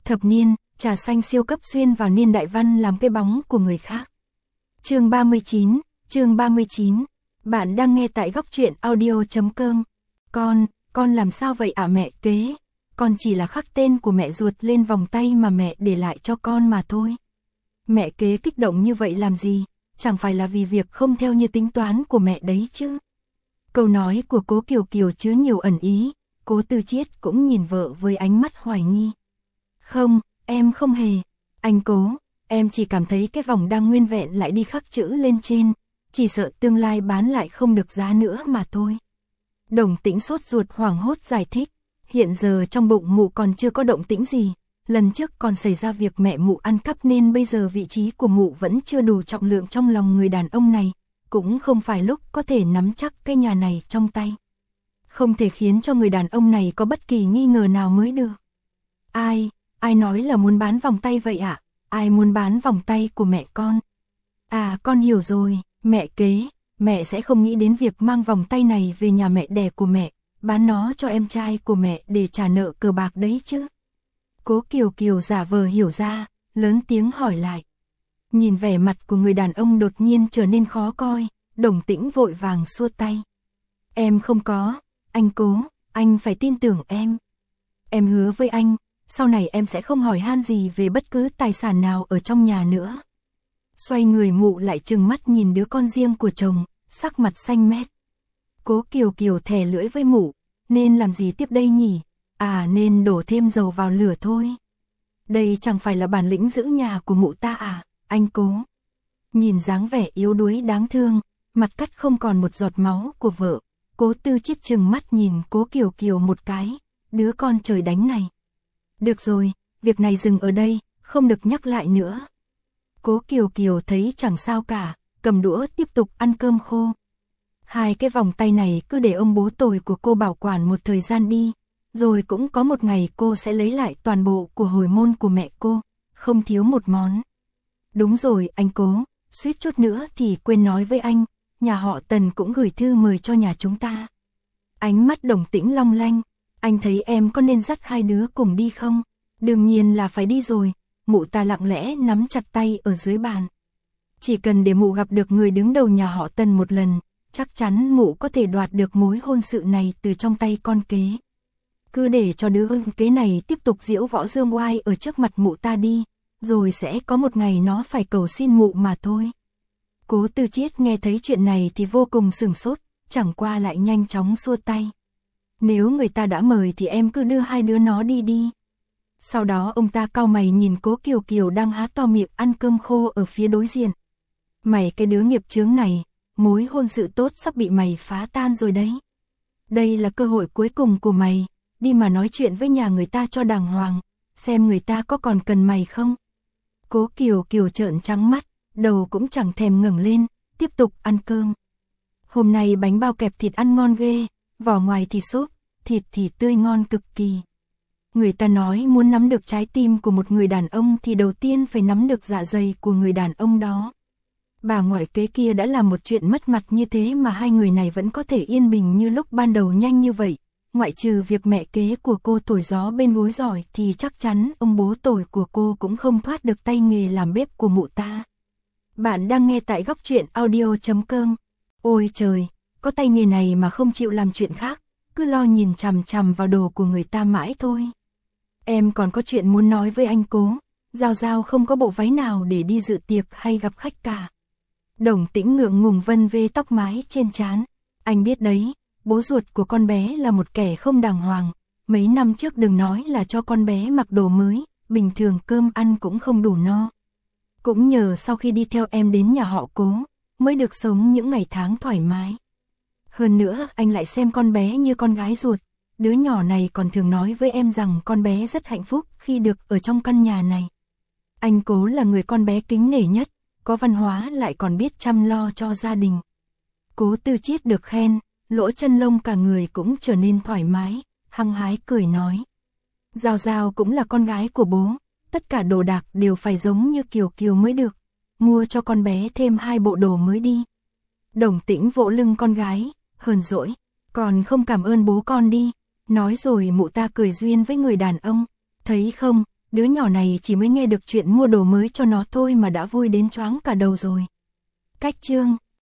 Thập niên, trà xanh siêu cấp xuyên vào niên đại văn làm cái bóng của người khác. Chương 39, bạn đang nghe tại góc truyện audio.com. Con làm sao vậy ạ mẹ kế? Con chỉ là khắc tên của mẹ ruột lên vòng tay mà mẹ để lại cho con mà thôi. Mẹ kế kích động như vậy làm gì? Chẳng phải là vì việc không theo như tính toán của mẹ đấy chứ? Câu nói của Cố Kiều Kiều chứa nhiều ẩn ý, Cố Tư Chiết cũng nhìn vợ với ánh mắt hoài nghi. Không, em không hề. Anh Cố, em chỉ cảm thấy cái vòng đang nguyên vẹn lại đi khắc chữ lên trên, chỉ sợ tương lai bán lại không được giá nữa mà thôi. Đồng Tĩnh sốt ruột hoảng hốt giải thích, hiện giờ trong bụng mụ còn chưa có động tĩnh gì, lần trước còn xảy ra việc mẹ mụ ăn cắp nên bây giờ vị trí của mụ vẫn chưa đủ trọng lượng trong lòng người đàn ông này, cũng không phải lúc có thể nắm chắc cái nhà này trong tay. Không thể khiến cho người đàn ông này có bất kỳ nghi ngờ nào mới được. Ai nói là muốn bán vòng tay vậy ạ? Ai muốn bán vòng tay của mẹ con? À, con hiểu rồi, mẹ kế, mẹ sẽ không nghĩ đến việc mang vòng tay này về nhà mẹ đẻ của mẹ, bán nó cho em trai của mẹ để trả nợ cờ bạc đấy chứ. Cố Kiều Kiều giả vờ hiểu ra, lớn tiếng hỏi lại. Nhìn vẻ mặt của người đàn ông đột nhiên trở nên khó coi, Đồng Tĩnh vội vàng xua tay. Em không có, anh Cố, anh phải tin tưởng em. Em hứa với anh, sau này em sẽ không hỏi han gì về bất cứ tài sản nào ở trong nhà nữa. Xoay người mụ lại trừng mắt nhìn đứa con riêng của chồng, sắc mặt xanh mét. Cố Kiều Kiều thè lưỡi với mụ, nên làm gì tiếp đây nhỉ? À, nên đổ thêm dầu vào lửa thôi. Đây chẳng phải là bản lĩnh giữ nhà của mụ ta à, anh Cố. Nhìn dáng vẻ yếu đuối đáng thương, mặt cắt không còn một giọt máu của vợ, Cố Tư Chiết trừng mắt nhìn Cố Kiều Kiều một cái, đứa con trời đánh này. Được rồi, việc này dừng ở đây, không được nhắc lại nữa. Cố Kiều Kiều thấy chẳng sao cả, cầm đũa tiếp tục ăn cơm khô. Hai cái vòng tay này cứ để ông bố tồi của cô bảo quản một thời gian đi, rồi cũng có một ngày cô sẽ lấy lại toàn bộ của hồi môn của mẹ cô, không thiếu một món. Đúng rồi anh Cố, suýt chút nữa thì quên nói với anh, nhà họ Tần cũng gửi thư mời cho nhà chúng ta. Ánh mắt Đồng Tĩnh long lanh, anh thấy em có nên dắt hai đứa cùng đi không? Đương nhiên là phải đi rồi, mụ ta lặng lẽ nắm chặt tay ở dưới bàn. Chỉ cần để mụ gặp được người đứng đầu nhà họ Tần một lần, chắc chắn mụ có thể đoạt được mối hôn sự này từ trong tay con kế. Cứ để cho đứa kế này tiếp tục diễu võ dương oai ở trước mặt mụ ta đi, rồi sẽ có một ngày nó phải cầu xin mụ mà thôi. Cố Tư Chiết nghe thấy chuyện này thì vô cùng sửng sốt, chẳng qua lại nhanh chóng xua tay. Nếu người ta đã mời thì em cứ đưa hai đứa nó đi đi. Sau đó ông ta cau mày nhìn Cố Kiều Kiều đang há to miệng ăn cơm khô ở phía đối diện. Mày cái đứa nghiệp chướng này, mối hôn sự tốt sắp bị mày phá tan rồi đấy. Đây là cơ hội cuối cùng của mày, đi mà nói chuyện với nhà người ta cho đàng hoàng, xem người ta có còn cần mày không. Cố Kiều Kiều trợn trắng mắt, đầu cũng chẳng thèm ngẩng lên, tiếp tục ăn cơm. Hôm nay bánh bao kẹp thịt ăn ngon ghê, vỏ ngoài thì xốp, thịt thì tươi ngon cực kỳ. Người ta nói muốn nắm được trái tim của một người đàn ông thì đầu tiên phải nắm được dạ dày của người đàn ông đó. Bà ngoại kế kia đã làm một chuyện mất mặt như thế mà hai người này vẫn có thể yên bình như lúc ban đầu nhanh như vậy. Ngoại trừ việc mẹ kế của cô thổi gió bên gối giỏi thì chắc chắn ông bố tồi của cô cũng không thoát được tay nghề làm bếp của mụ ta. Bạn đang nghe tại góc truyện audio.com. Ôi trời, có tay nghề này mà không chịu làm chuyện khác, cứ lo nhìn chằm chằm vào đồ của người ta mãi thôi. Em còn có chuyện muốn nói với anh Cố, Giao Giao không có bộ váy nào để đi dự tiệc hay gặp khách cả. Đồng Tĩnh ngượng ngùng vân vê tóc mái trên trán. Anh biết đấy, bố ruột của con bé là một kẻ không đàng hoàng. Mấy năm trước đừng nói là cho con bé mặc đồ mới, bình thường cơm ăn cũng không đủ no. Cũng nhờ sau khi đi theo em đến nhà họ Cố, mới được sống những ngày tháng thoải mái. Hơn nữa anh lại xem con bé như con gái ruột. Đứa nhỏ này còn thường nói với em rằng con bé rất hạnh phúc khi được ở trong căn nhà này. Anh Cố là người con bé kính nể nhất, có văn hóa lại còn biết chăm lo cho gia đình. Cố Tư Chiết được khen, lỗ chân lông cả người cũng trở nên thoải mái, hăng hái cười nói. Giao Giao cũng là con gái của bố, tất cả đồ đạc đều phải giống như Kiều Kiều mới được, mua cho con bé thêm 2 bộ đồ mới đi. Đồng Tĩnh vỗ lưng con gái, hờn dỗi, còn không cảm ơn bố con đi. Nói rồi mụ ta cười duyên với người đàn ông, thấy không, Đứa nhỏ này chỉ mới nghe được chuyện mua đồ mới cho nó thôi mà đã vui đến choáng cả đầu rồi. Cách chương